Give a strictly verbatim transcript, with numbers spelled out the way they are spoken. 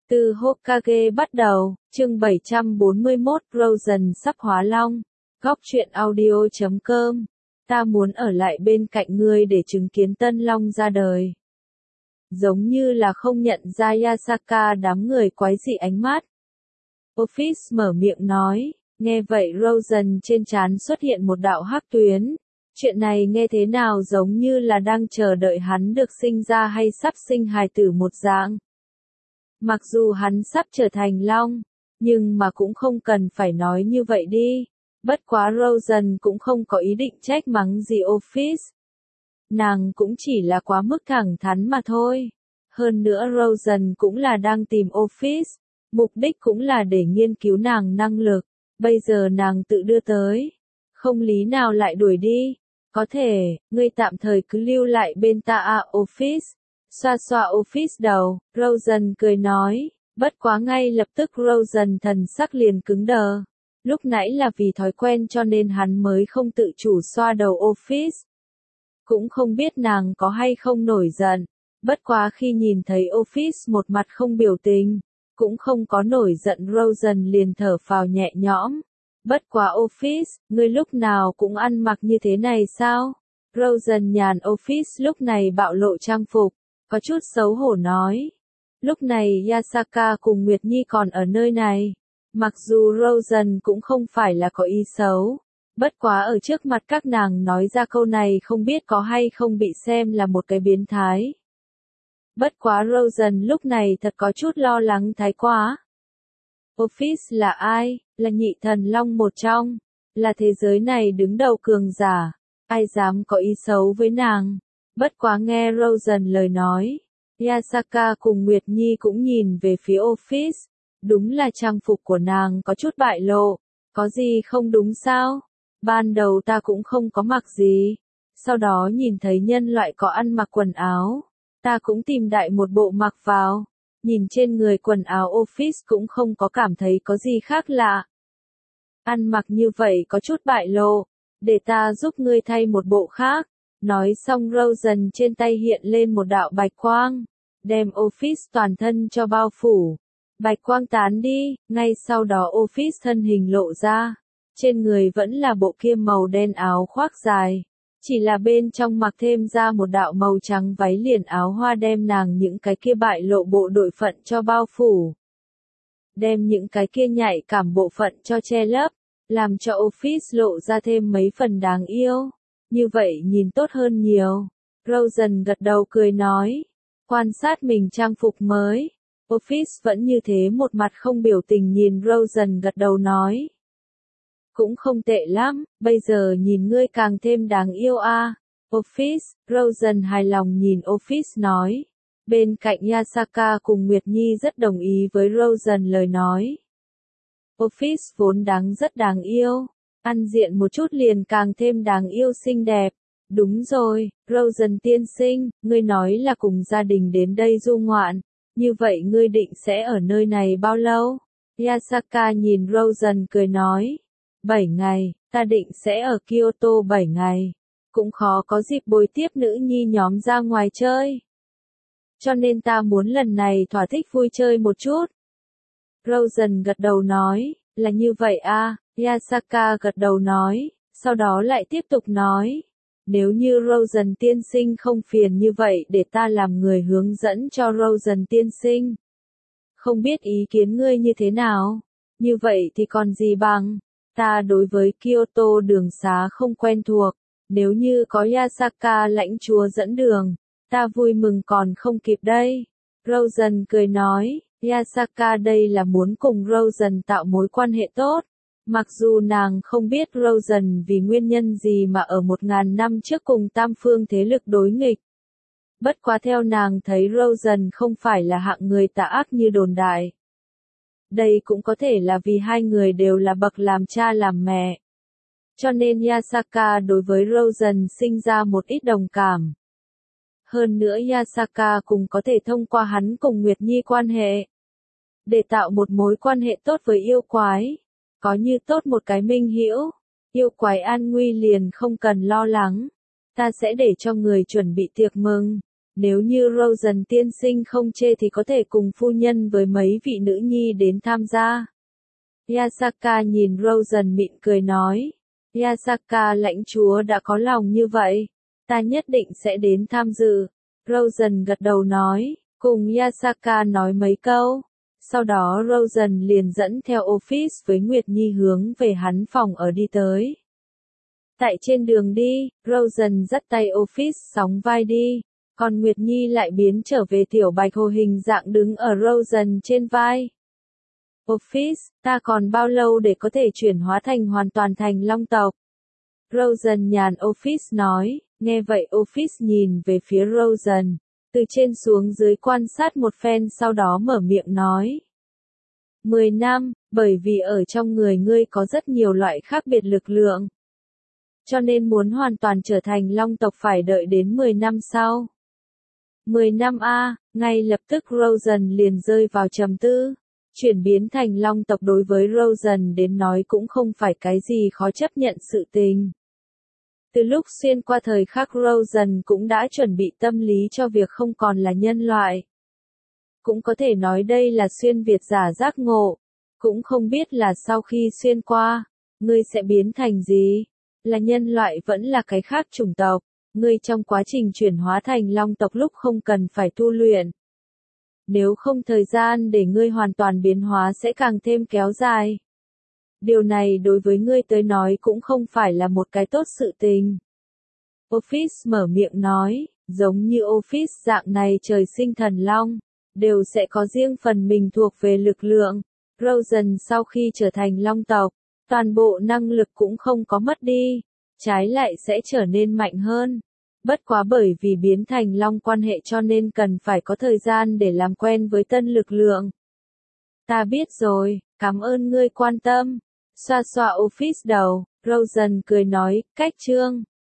Từ Hokage bắt đầu, chương bảy trăm bốn mươi mốt Frozen sắp hóa long. Góc truyện audio chấm com. Ta muốn ở lại bên cạnh ngươi để chứng kiến tân long ra đời. Giống như là không nhận ra Yasaka, đám người quái dị ánh mắt. Office mở miệng nói, nghe vậy Frozen trên trán xuất hiện một đạo hắc tuyến. Chuyện này nghe thế nào giống như là đang chờ đợi hắn được sinh ra hay sắp sinh hài tử một dạng. Mặc dù hắn sắp trở thành long, nhưng mà cũng không cần phải nói như vậy đi. Bất quá Frozen cũng không có ý định trách mắng gì Office. Nàng cũng chỉ là quá mức thẳng thắn mà thôi. Hơn nữa Frozen cũng là đang tìm Office. Mục đích cũng là để nghiên cứu nàng năng lực. Bây giờ nàng tự đưa tới. Không lý nào lại đuổi đi. Có thể, ngươi tạm thời cứ lưu lại bên ta à Office. Xoa xoa Office đầu, Frozen cười nói, bất quá ngay lập tức Frozen thần sắc liền cứng đờ. Lúc nãy là vì thói quen cho nên hắn mới không tự chủ xoa đầu Office. Cũng không biết nàng có hay không nổi giận, bất quá khi nhìn thấy Office một mặt không biểu tình, cũng không có nổi giận Frozen liền thở phào nhẹ nhõm. Bất quá Office, ngươi lúc nào cũng ăn mặc như thế này sao? Frozen nhàn Office lúc này bạo lộ trang phục. Có chút xấu hổ nói. Lúc này Yasaka cùng Nguyệt Nhi còn ở nơi này. Mặc dù Frozen cũng không phải là có ý xấu. Bất quá ở trước mặt các nàng nói ra câu này không biết có hay không bị xem là một cái biến thái. Bất quá Frozen lúc này thật có chút lo lắng thái quá. Office là ai? Là nhị thần long một trong. Là thế giới này đứng đầu cường giả. Ai dám có ý xấu với nàng? Bất quá nghe Frozen lời nói, Yasaka cùng Nguyệt Nhi cũng nhìn về phía Office. Đúng là trang phục của nàng có chút bại lộ. Có gì không đúng sao? Ban đầu ta cũng không có mặc gì. Sau đó nhìn thấy nhân loại có ăn mặc quần áo. Ta cũng tìm đại một bộ mặc vào. Nhìn trên người quần áo Office cũng không có cảm thấy có gì khác lạ. Ăn mặc như vậy có chút bại lộ. Để ta giúp ngươi thay một bộ khác. Nói xong Frozen trên tay hiện lên một đạo bạch quang, đem Office toàn thân cho bao phủ. Bạch quang tán đi, ngay sau đó Office thân hình lộ ra. Trên người vẫn là bộ kia màu đen áo khoác dài. Chỉ là bên trong mặc thêm ra một đạo màu trắng váy liền áo hoa đem nàng những cái kia bại lộ bộ đội phận cho bao phủ. Đem những cái kia nhạy cảm bộ phận cho che lấp, làm cho Office lộ ra thêm mấy phần đáng yêu. Như vậy nhìn tốt hơn nhiều. Frozen gật đầu cười nói. Quan sát mình trang phục mới. Office vẫn như thế một mặt không biểu tình nhìn Frozen gật đầu nói. Cũng không tệ lắm, bây giờ nhìn ngươi càng thêm đáng yêu a. À. Office, Frozen hài lòng nhìn Office nói. Bên cạnh Yasaka cùng Nguyệt Nhi rất đồng ý với Frozen lời nói. Office vốn đáng rất đáng yêu. Ăn diện một chút liền càng thêm đáng yêu xinh đẹp. Đúng rồi, Frozen tiên sinh, ngươi nói là cùng gia đình đến đây du ngoạn. Như vậy ngươi định sẽ ở nơi này bao lâu? Yasaka nhìn Frozen cười nói. Bảy ngày, ta định sẽ ở Kyoto bảy ngày. Cũng khó có dịp bồi tiếp nữ nhi nhóm ra ngoài chơi. Cho nên ta muốn lần này thỏa thích vui chơi một chút. Frozen gật đầu nói, là như vậy à. Yasaka gật đầu nói, sau đó lại tiếp tục nói. Nếu như Frozen tiên sinh không phiền như vậy để ta làm người hướng dẫn cho Frozen tiên sinh. Không biết ý kiến ngươi như thế nào? Như vậy thì còn gì bằng? Ta đối với Kyoto đường xá không quen thuộc. Nếu như có Yasaka lãnh chúa dẫn đường, ta vui mừng còn không kịp đây. Frozen cười nói, Yasaka đây là muốn cùng Frozen tạo mối quan hệ tốt. Mặc dù nàng không biết Frozen vì nguyên nhân gì mà ở một ngàn năm trước cùng tam phương thế lực đối nghịch. Bất quá theo nàng thấy Frozen không phải là hạng người tà ác như đồn đại. Đây cũng có thể là vì hai người đều là bậc làm cha làm mẹ. Cho nên Yasaka đối với Frozen sinh ra một ít đồng cảm. Hơn nữa Yasaka cũng có thể thông qua hắn cùng Nguyệt Nhi quan hệ. Để tạo một mối quan hệ tốt với yêu quái. Có như tốt một cái minh hữu, yêu quái an nguy liền không cần lo lắng. Ta sẽ để cho người chuẩn bị tiệc mừng. Nếu như Rosen tiên sinh không chê thì có thể cùng phu nhân với mấy vị nữ nhi đến tham gia. Yasaka nhìn Rosen mỉm cười nói. Yasaka lãnh chúa đã có lòng như vậy. Ta nhất định sẽ đến tham dự. Rosen gật đầu nói, cùng Yasaka nói mấy câu. Sau đó Rosen liền dẫn theo office với Nguyệt Nhi hướng về hắn phòng ở đi tới. Tại trên đường đi, Rosen dắt tay office sóng vai đi, còn Nguyệt Nhi lại biến trở về tiểu bạch hồ hình dạng đứng ở Rosen trên vai. Office, ta còn bao lâu để có thể chuyển hóa thành hoàn toàn thành long tộc? Rosen nhàn office nói, nghe vậy office nhìn về phía Rosen, từ trên xuống dưới quan sát một phen sau đó mở miệng nói. Mười năm, bởi vì ở trong người ngươi có rất nhiều loại khác biệt lực lượng. Cho nên muốn hoàn toàn trở thành long tộc phải đợi đến mười năm sau. Mười năm a, ngay lập tức Rosen liền rơi vào trầm tư. Chuyển biến thành long tộc đối với Rosen đến nói cũng không phải cái gì khó chấp nhận sự tình. Từ lúc xuyên qua thời khắc Rosen cũng đã chuẩn bị tâm lý cho việc không còn là nhân loại. Cũng có thể nói đây là xuyên Việt giả giác ngộ. Cũng không biết là sau khi xuyên qua, ngươi sẽ biến thành gì? Là nhân loại vẫn là cái khác chủng tộc. Ngươi trong quá trình chuyển hóa thành long tộc lúc không cần phải tu luyện. Nếu không thời gian để ngươi hoàn toàn biến hóa sẽ càng thêm kéo dài. Điều này đối với ngươi tới nói cũng không phải là một cái tốt sự tình. Office mở miệng nói, giống như Office dạng này trời sinh thần long, đều sẽ có riêng phần mình thuộc về lực lượng. Rosen sau khi trở thành long tộc, toàn bộ năng lực cũng không có mất đi, trái lại sẽ trở nên mạnh hơn. Bất quá bởi vì biến thành long quan hệ cho nên cần phải có thời gian để làm quen với tân lực lượng. Ta biết rồi, cảm ơn ngươi quan tâm. Xoa xoa office đầu, Rosen cười nói, cách chương.